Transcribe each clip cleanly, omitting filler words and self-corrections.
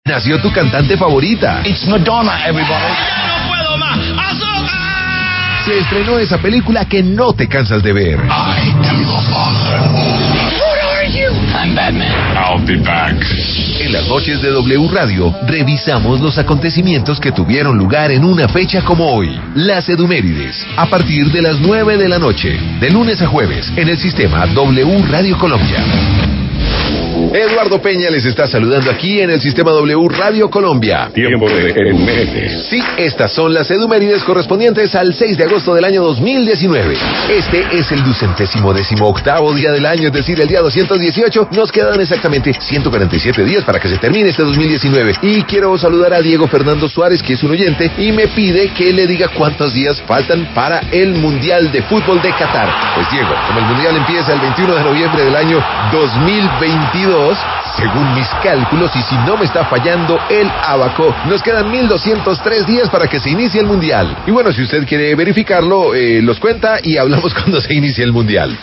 Nació tu cantante favorita. It's Madonna, everybody. ¡Ya no puedo más! ¡Azúcar! Se estrenó esa película que no te cansas de ver. I am your father. What are you? I'm Batman. I'll be back. En las noches de W Radio, revisamos los acontecimientos que tuvieron lugar en una fecha como hoy. Las Edumérides, a partir de las 9 de la noche, de lunes a jueves, en el sistema W Radio Colombia. Eduardo Peña les está saludando aquí en el sistema W Radio Colombia. Tiempo de Edumérides. Sí, estas son las Edumérides correspondientes al 6 de agosto del año 2019. Este es el 218º día del año, es decir, el día 218. Nos quedan exactamente 147 días para que se termine este 2019. Y quiero saludar a Diego Fernando Suárez, que es un oyente, y me pide que le diga cuántos días faltan para el Mundial de Fútbol de Qatar. Pues Diego, como el Mundial empieza el 21 de noviembre del año 2022, según mis cálculos, y si no me está fallando el abaco, nos quedan 1203 días para que se inicie el Mundial. Y bueno, si usted quiere verificarlo, los cuenta y hablamos cuando se inicie el Mundial.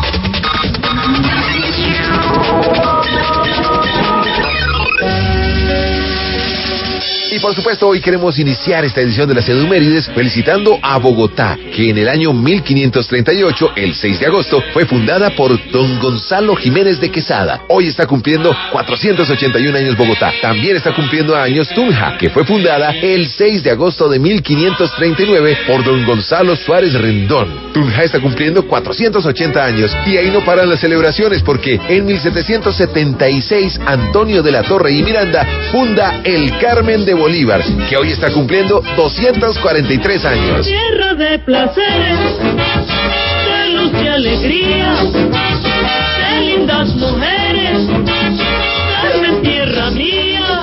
Y por supuesto, hoy queremos iniciar esta edición de las Edumérides felicitando a Bogotá, que en el año 1538, el 6 de agosto, fue fundada por don Gonzalo Jiménez de Quesada. Hoy está cumpliendo 481 años Bogotá. También está cumpliendo años Tunja, que fue fundada el 6 de agosto de 1539 por don Gonzalo Suárez Rendón. Tunja está cumpliendo 480 años y ahí no paran las celebraciones, porque en 1776 Antonio de la Torre y Miranda funda el Carmen de Bolívar, que hoy está cumpliendo 243 años. Tierra de placeres, de luz y alegría, de lindas mujeres, Carmen, tierra mía.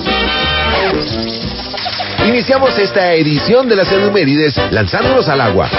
Iniciamos esta edición de las Edumérides lanzándonos al agua.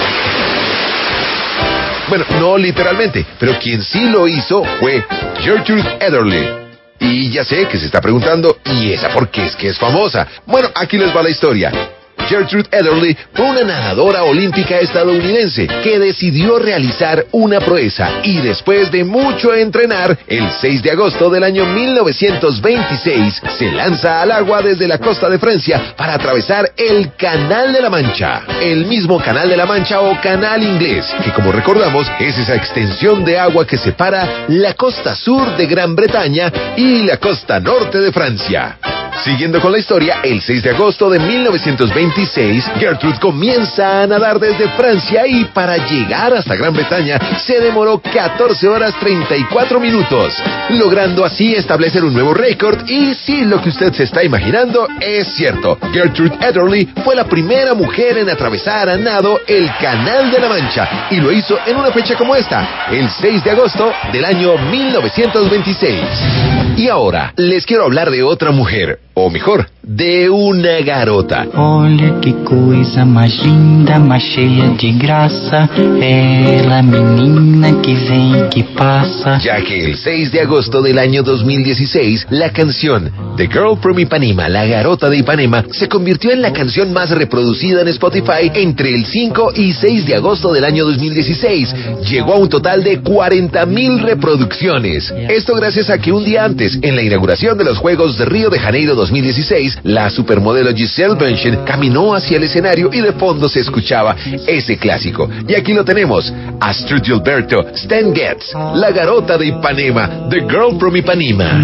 Bueno, no literalmente, pero quien sí lo hizo fue Gertrude Ederle. Y ya sé que se está preguntando, ¿y esa por qué es que es famosa? Bueno, aquí les va la historia. Gertrude Ederle fue una nadadora olímpica estadounidense que decidió realizar una proeza y después de mucho entrenar, el 6 de agosto del año 1926 se lanza al agua desde la costa de Francia para atravesar el Canal de la Mancha. El mismo Canal de la Mancha o Canal Inglés, que como recordamos es esa extensión de agua que separa la costa sur de Gran Bretaña y la costa norte de Francia. Siguiendo con la historia, el 6 de agosto de 1926, Gertrude comienza a nadar desde Francia y para llegar hasta Gran Bretaña se demoró 14 horas 34 minutos, logrando así establecer un nuevo récord. Y sí, lo que usted se está imaginando es cierto. Gertrude Ederle fue la primera mujer en atravesar a nado el Canal de la Mancha y lo hizo en una fecha como esta, el 6 de agosto del año 1926. Y ahora les quiero hablar de otra mujer, o mejor, de una garota. Olha que coisa mais linda, mais cheia de graça, ela menina que vem e que passa. Ya que el 6 de agosto del año 2016, la canción The Girl from Ipanema, la garota de Ipanema, se convirtió en la canción más reproducida en Spotify entre el 5 y 6 de agosto del año 2016. Llegó a un total de 40,000 reproducciones. Esto gracias a que un día antes, en la inauguración de los Juegos de Río de Janeiro 2016, la supermodelo Gisele Bündchen caminó hacia el escenario y de fondo se escuchaba ese clásico. Y aquí lo tenemos, Astrud Gilberto, Stan Getz, la garota de Ipanema, The Girl from Ipanema.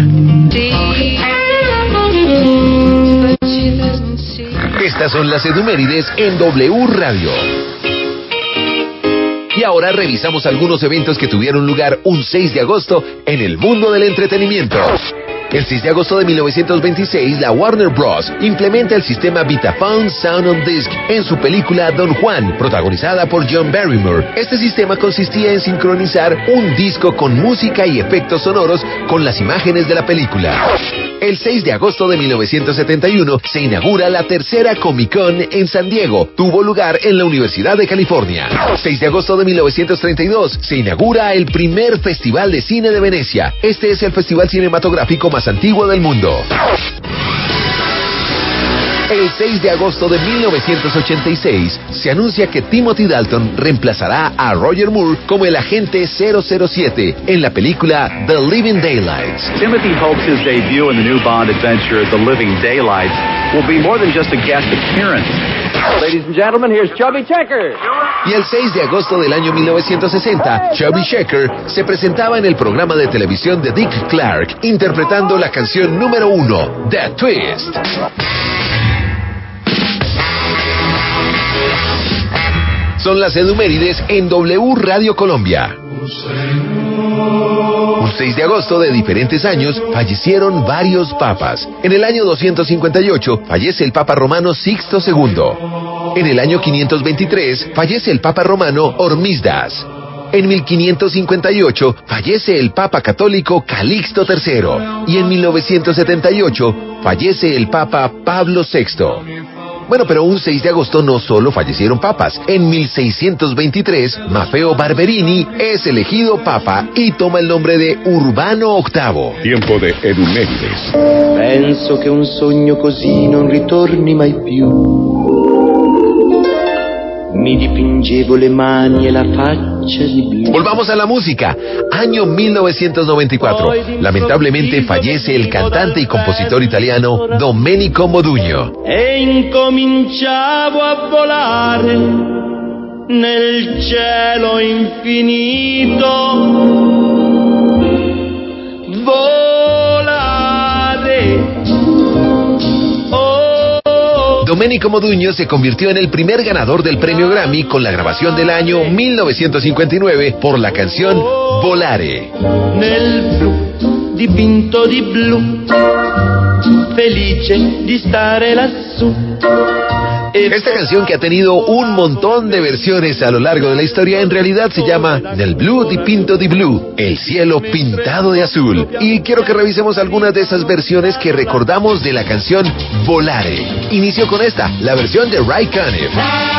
Estas son las Edumérides en W Radio. Y ahora revisamos algunos eventos que tuvieron lugar un 6 de agosto en el mundo del entretenimiento. El 6 de agosto de 1926, la Warner Bros. Implementa el sistema Vitaphone Sound on Disc en su película Don Juan, protagonizada por John Barrymore. Este sistema consistía en sincronizar un disco con música y efectos sonoros con las imágenes de la película. El 6 de agosto de 1971 se inaugura la tercera Comic Con en San Diego. Tuvo lugar en la Universidad de California. 6 de agosto de 1932 se inaugura el primer Festival de Cine de Venecia. Este es el festival cinematográfico más antiguo del mundo. El El 6 de agosto de 1986 se anuncia que Timothy Dalton reemplazará a Roger Moore como el agente 007 en la película The Living Daylights. Timothy hopes his debut in the new Bond adventure, The Living Daylights, will be more than just a guest appearance. Ladies and gentlemen, here's Chubby Checker. Y el 6 de agosto del año 1960, Chubby Checker se presentaba en el programa de televisión de Dick Clark, interpretando la canción número 1, The Twist. Son las edumérides en W Radio Colombia. Un 6 de agosto de diferentes años fallecieron varios papas. En el año 258 fallece el Papa Romano Sixto II. En el año 523 fallece el Papa Romano Hormisdas. En 1558 fallece el Papa Católico Calixto III. Y en 1978 fallece el Papa Pablo VI. Bueno, pero un 6 de agosto no solo fallecieron papas. En 1623, Maffeo Barberini es elegido papa y toma el nombre de Urbano VIII. Tiempo de edumérides. Penso che un sogno così non ritorni mai più. Mi dipingevo le mani e la faccia di blu. Volvamos a la música. Año 1994. Lamentablemente fallece el cantante y compositor italiano Domenico Modugno. E incominciavo a volare nel cielo infinito. Volare. Domenico Modugno se convirtió en el primer ganador del premio Grammy con la grabación del año 1959 por la canción Volare. Nel blu, dipinto di blu, felice di stare lassù. Esta canción, que ha tenido un montón de versiones a lo largo de la historia, en realidad se llama Nel blu dipinto di blu, el cielo pintado de azul. Y quiero que revisemos algunas de esas versiones que recordamos de la canción Volare. Inicio con esta, la versión de Ray Conniff.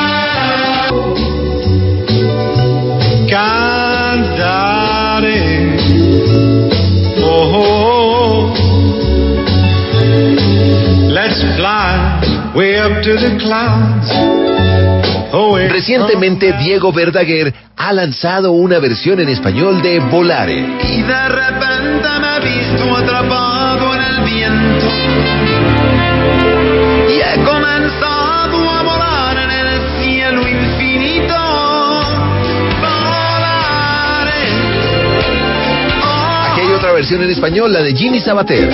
Cantare, oh, oh, oh. Let's fly way up to the clouds. Recientemente Diego Verdaguer ha lanzado una versión en español de Volare. Y de repente me he visto atrapado en el viento y he comenzado a volar en el cielo infinito. Volare. Aquí hay otra versión en español, la de Jimmy Sabater.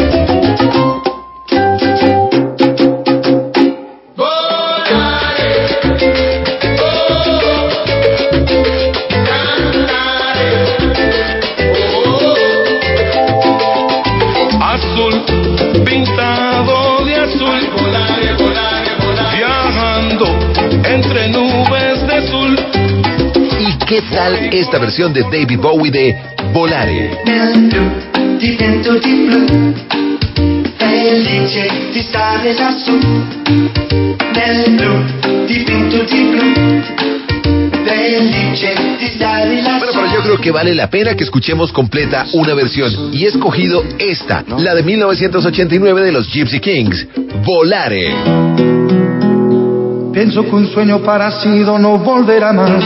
Pintado de azul, volare, volare, volare, viajando entre nubes de azul. ¿Y qué tal esta versión de David Bowie de Volare? Nel blu, dipinto di blu, felice di stare lassù. Nel blu, dipinto di blu, felice di stare lassù. Bueno, pero yo creo que vale la pena que escuchemos completa una versión. Y he escogido esta, la de 1989 de los Gypsy Kings, Volare. Pienso que un sueño parecido no volverá más.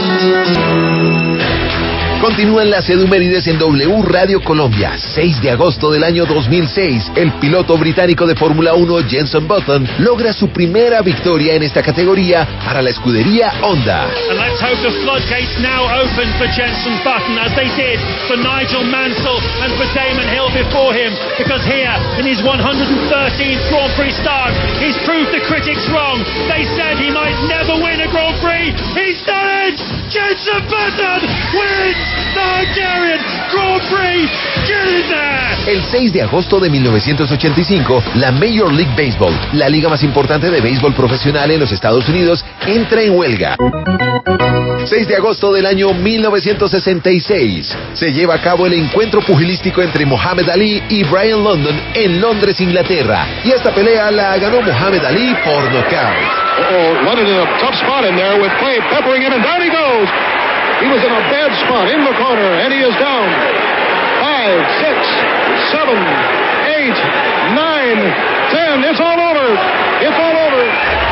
Continúan las edumérides en W Radio Colombia. 6 de agosto del año 2006, el piloto británico de Fórmula 1 Jenson Button logra su primera victoria en esta categoría para la escudería Honda. And let's hope the floodgates now open for Jenson Button, as they did for Nigel Mansell and for Damon Hill before him, because here in his 113th Grand Prix start, he's proved the critics wrong. They said he might never win a Grand Prix. He's done it! Jenson Button wins the Hungarian Grand Prix. Get in there! El 6 de agosto de 1985, la Major League Baseball, la liga más importante de béisbol profesional en los Estados Unidos, entra en huelga. 6 de agosto del año 1966, se lleva a cabo el encuentro pugilístico entre Muhammad Ali y Brian London en Londres, Inglaterra. Y esta pelea la ganó Muhammad Ali por nocaut. London in a tough spot in there with Clay peppering him, and down he goes. He was in a bad spot in the corner, and he is down. 5, 6, 7, 8, 9, 10. It's all over. It's all over.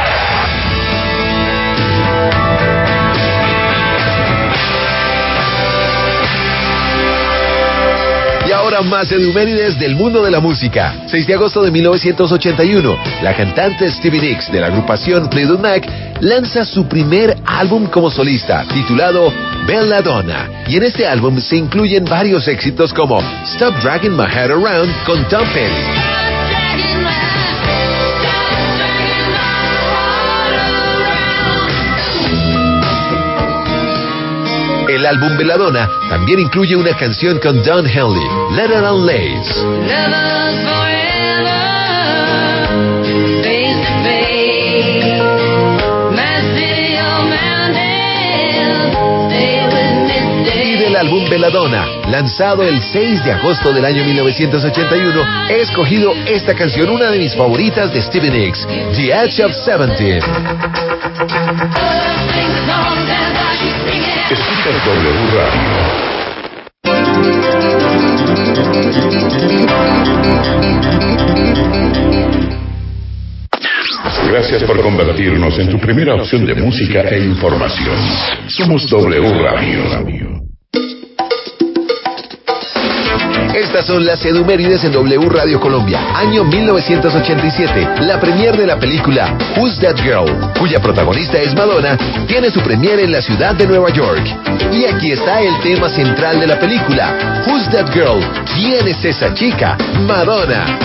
otra más edumérides del mundo de la música. 6 de agosto de 1981, la cantante Stevie Nicks de la agrupación Fleetwood Mac lanza su primer álbum como solista, titulado Belladonna. Y en este álbum se incluyen varios éxitos como Stop Dragging My Head Around con Tom Petty. El álbum Belladonna también incluye una canción con Don Henley, Leather and Lace. Y del álbum Belladonna, lanzado el 6 de agosto del año 1981, he escogido esta canción, una de mis favoritas de Stevie Nicks, The Edge of 70. Escuchas W Radio. Gracias por convertirnos en tu primera opción de música e información. Somos W Radio. Estas son las edumérides en W Radio Colombia, año 1987. La premier de la película Who's That Girl, cuya protagonista es Madonna, tiene su premier en la ciudad de Nueva York. Y aquí está el tema central de la película, Who's That Girl? ¿Quién es esa chica? Madonna.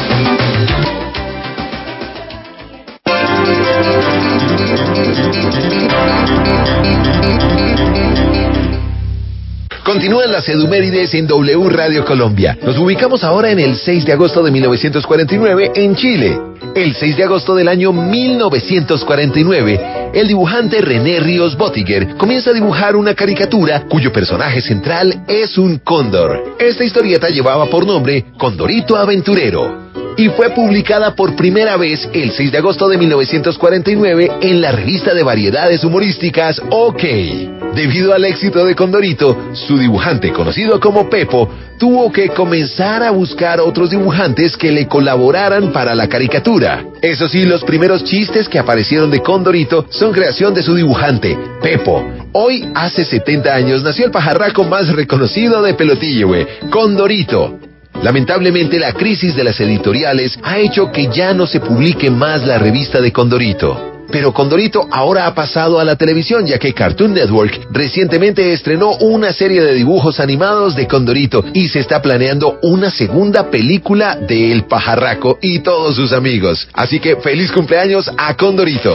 Continúan las edumérides en W Radio Colombia. Nos ubicamos ahora en el 6 de agosto de 1949 en Chile. El 6 de agosto del año 1949, el dibujante René Ríos Bottiger comienza a dibujar una caricatura cuyo personaje central es un cóndor. Esta historieta llevaba por nombre Condorito Aventurero y fue publicada por primera vez el 6 de agosto de 1949 en la revista de variedades humorísticas OK. Debido al éxito de Condorito, su dibujante, conocido como Pepo, tuvo que comenzar a buscar otros dibujantes que le colaboraran para la caricatura. Eso sí, los primeros chistes que aparecieron de Condorito son creación de su dibujante, Pepo. Hoy, hace 70 años, nació el pajarraco más reconocido de Pelotillo, Condorito. Lamentablemente, la crisis de las editoriales ha hecho que ya no se publique más la revista de Condorito. Pero Condorito ahora ha pasado a la televisión, ya que Cartoon Network recientemente estrenó una serie de dibujos animados de Condorito y se está planeando una segunda película de El Pajarraco y todos sus amigos. Así que feliz cumpleaños a Condorito.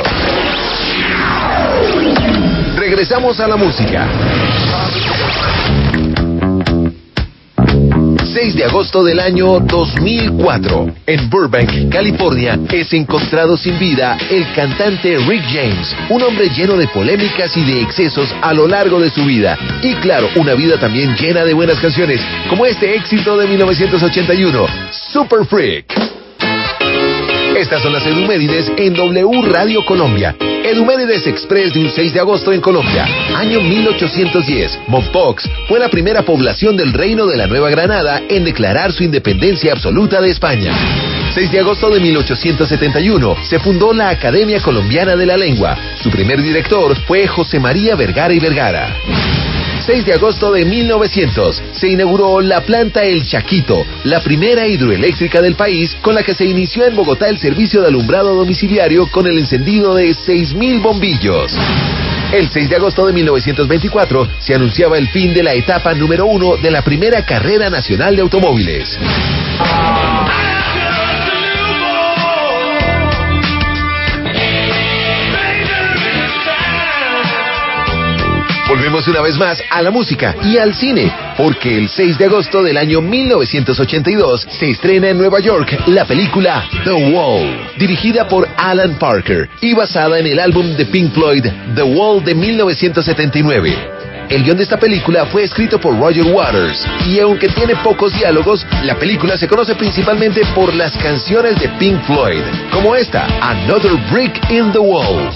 Regresamos a la música. 6 de agosto del año 2004. En Burbank, California, es encontrado sin vida el cantante Rick James, un hombre lleno de polémicas y de excesos a lo largo de su vida. Y claro, una vida también llena de buenas canciones, como este éxito de 1981, Super Freak. Estas son las edumérides en W Radio Colombia. Edumérides Express de un 6 de agosto en Colombia. Año 1810. Mompox fue la primera población del Reino de la Nueva Granada en declarar su independencia absoluta de España. 6 de agosto de 1871 se fundó la Academia Colombiana de la Lengua. Su primer director fue José María Vergara y Vergara. 6 de agosto de 1900 se inauguró la planta El Chaquito, la primera hidroeléctrica del país, con la que se inició en Bogotá el servicio de alumbrado domiciliario con el encendido de 6.000 bombillos. El 6 de agosto de 1924 se anunciaba el fin de la etapa número 1 de la primera carrera nacional de automóviles. Volvemos una vez más a la música y al cine, porque el 6 de agosto del año 1982 se estrena en Nueva York la película The Wall, dirigida por Alan Parker y basada en el álbum de Pink Floyd The Wall de 1979. El guión de esta película fue escrito por Roger Waters y aunque tiene pocos diálogos, la película se conoce principalmente por las canciones de Pink Floyd, como esta, Another Brick in the Wall.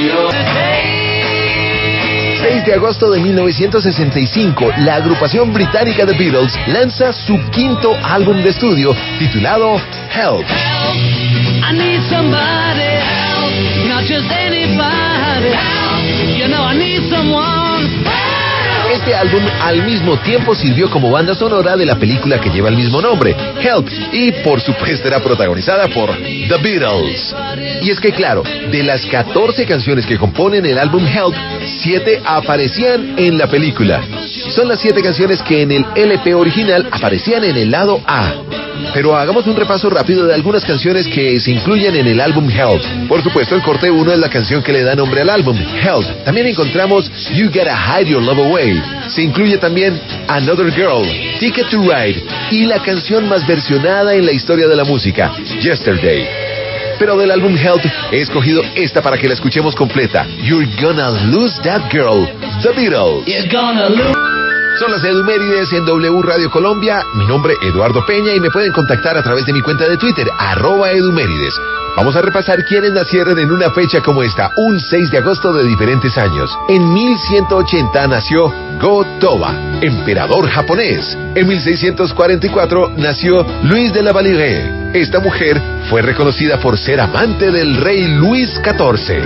6 de agosto de 1965, la agrupación británica The Beatles lanza su quinto álbum de estudio titulado Help. I need somebody help, not just anybody help. You know I need someone. Este Este álbum al mismo tiempo sirvió como banda sonora de la película que lleva el mismo nombre, Help, y por supuesto era protagonizada por The Beatles. Y es que claro, de las 14 canciones que componen el álbum Help, 7 aparecían en la película. Son las 7 canciones que en el LP original aparecían en el lado A. Pero hagamos un repaso rápido de algunas canciones que se incluyen en el álbum Help. Por supuesto, el corte 1 es la canción que le da nombre al álbum, Help. También encontramos You Gotta Hide Your Love Away. Se incluye también Another Girl, Ticket to Ride y la canción más versionada en la historia de la música, Yesterday. Pero del álbum Help he escogido esta para que la escuchemos completa, You're Gonna Lose That Girl, The Beatles. You're gonna lose. Son las Edumérides en W Radio Colombia. Mi nombre es Eduardo Peña y me pueden contactar a través de mi cuenta de Twitter, @Edumérides. Vamos a repasar quiénes nacieron en una fecha como esta, un 6 de agosto de diferentes años. En 1180 nació Go-Toba, emperador japonés. En 1644 nació Luis de la Valliere. Esta mujer fue reconocida por ser amante del rey Luis XIV.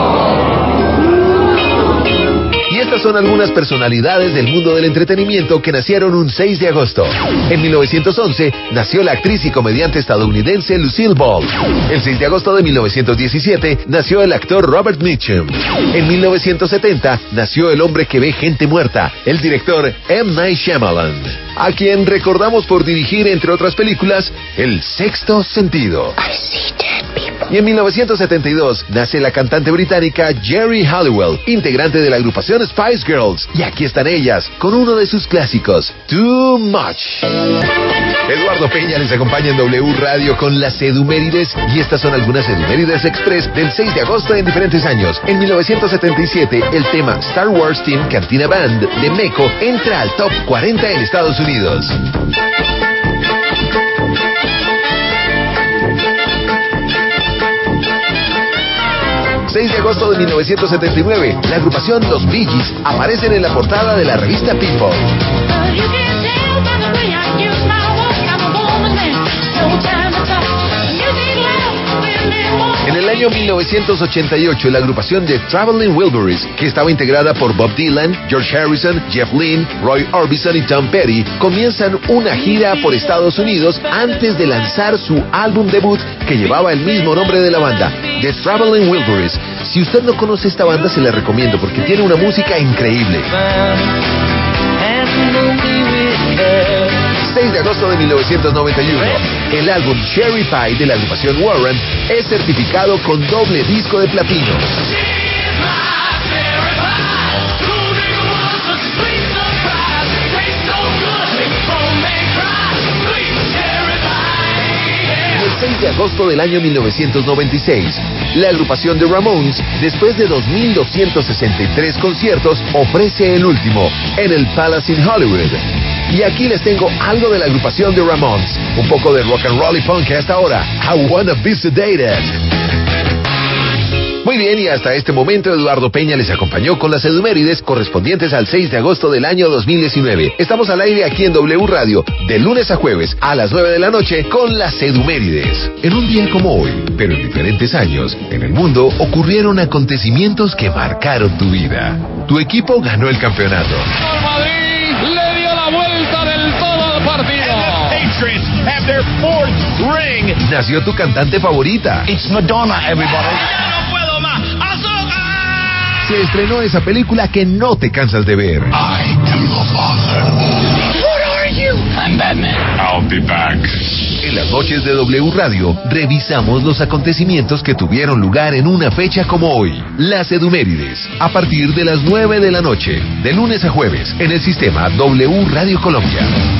Y estas son algunas personalidades del mundo del entretenimiento que nacieron un 6 de agosto. En 1911 nació la actriz y comediante estadounidense Lucille Ball. El 6 de agosto de 1917 nació el actor Robert Mitchum. En 1970 nació el hombre que ve gente muerta, el director M. Night Shyamalan, a quien recordamos por dirigir, entre otras películas, El Sexto Sentido. Y en 1972 nace la cantante británica Geri Halliwell, integrante de la agrupación Spice Girls. Y aquí están ellas, con uno de sus clásicos, Too Much. Eduardo Peña les acompaña en W Radio con las Edumérides, y estas son algunas Edumérides Express del 6 de agosto en diferentes años. En 1977, el tema Star Wars Team Cantina Band de Meco entra al Top 40 en Estados Unidos. 6 de agosto de 1979, la agrupación Los Bee Gees aparecen en la portada de la revista People. En el año 1988, la agrupación de Traveling Wilburys, que estaba integrada por Bob Dylan, George Harrison, Jeff Lynne, Roy Orbison y Tom Petty, comienzan una gira por Estados Unidos antes de lanzar su álbum debut que llevaba el mismo nombre de la banda, The Traveling Wilburys. Si usted no conoce esta banda, se la recomiendo porque tiene una música increíble. 6 de agosto de 1991, el álbum Cherry Pie de la agrupación Warren es certificado con doble disco de platino. Y el 6 de agosto del año 1996, la agrupación The Ramones, después de 2.263 conciertos, ofrece el último en el Palace in Hollywood. Y aquí les tengo algo de la agrupación The Ramones, un poco de rock and roll y punk hasta ahora. I Wanna Be Sedated. Muy bien, y hasta este momento Eduardo Peña les acompañó con las Edumérides correspondientes al 6 de agosto del año 2019. Estamos al aire aquí en W Radio, de lunes a jueves a las 9 de la noche con las Edumérides. En un día como hoy, pero en diferentes años, en el mundo ocurrieron acontecimientos que marcaron tu vida. Tu equipo ganó el campeonato. Have their fourth ring. Nació tu cantante favorita. It's Madonna, everybody. Ya no puedo más. ¡Azúcar! Se estrenó esa película que no te cansas de ver. I am your father. What are you? I'm Batman. I'll be back. En las noches de W Radio, revisamos los acontecimientos que tuvieron lugar en una fecha como hoy. Las Edumérides, a partir de las 9 de la noche, de lunes a jueves, en el sistema W Radio Colombia.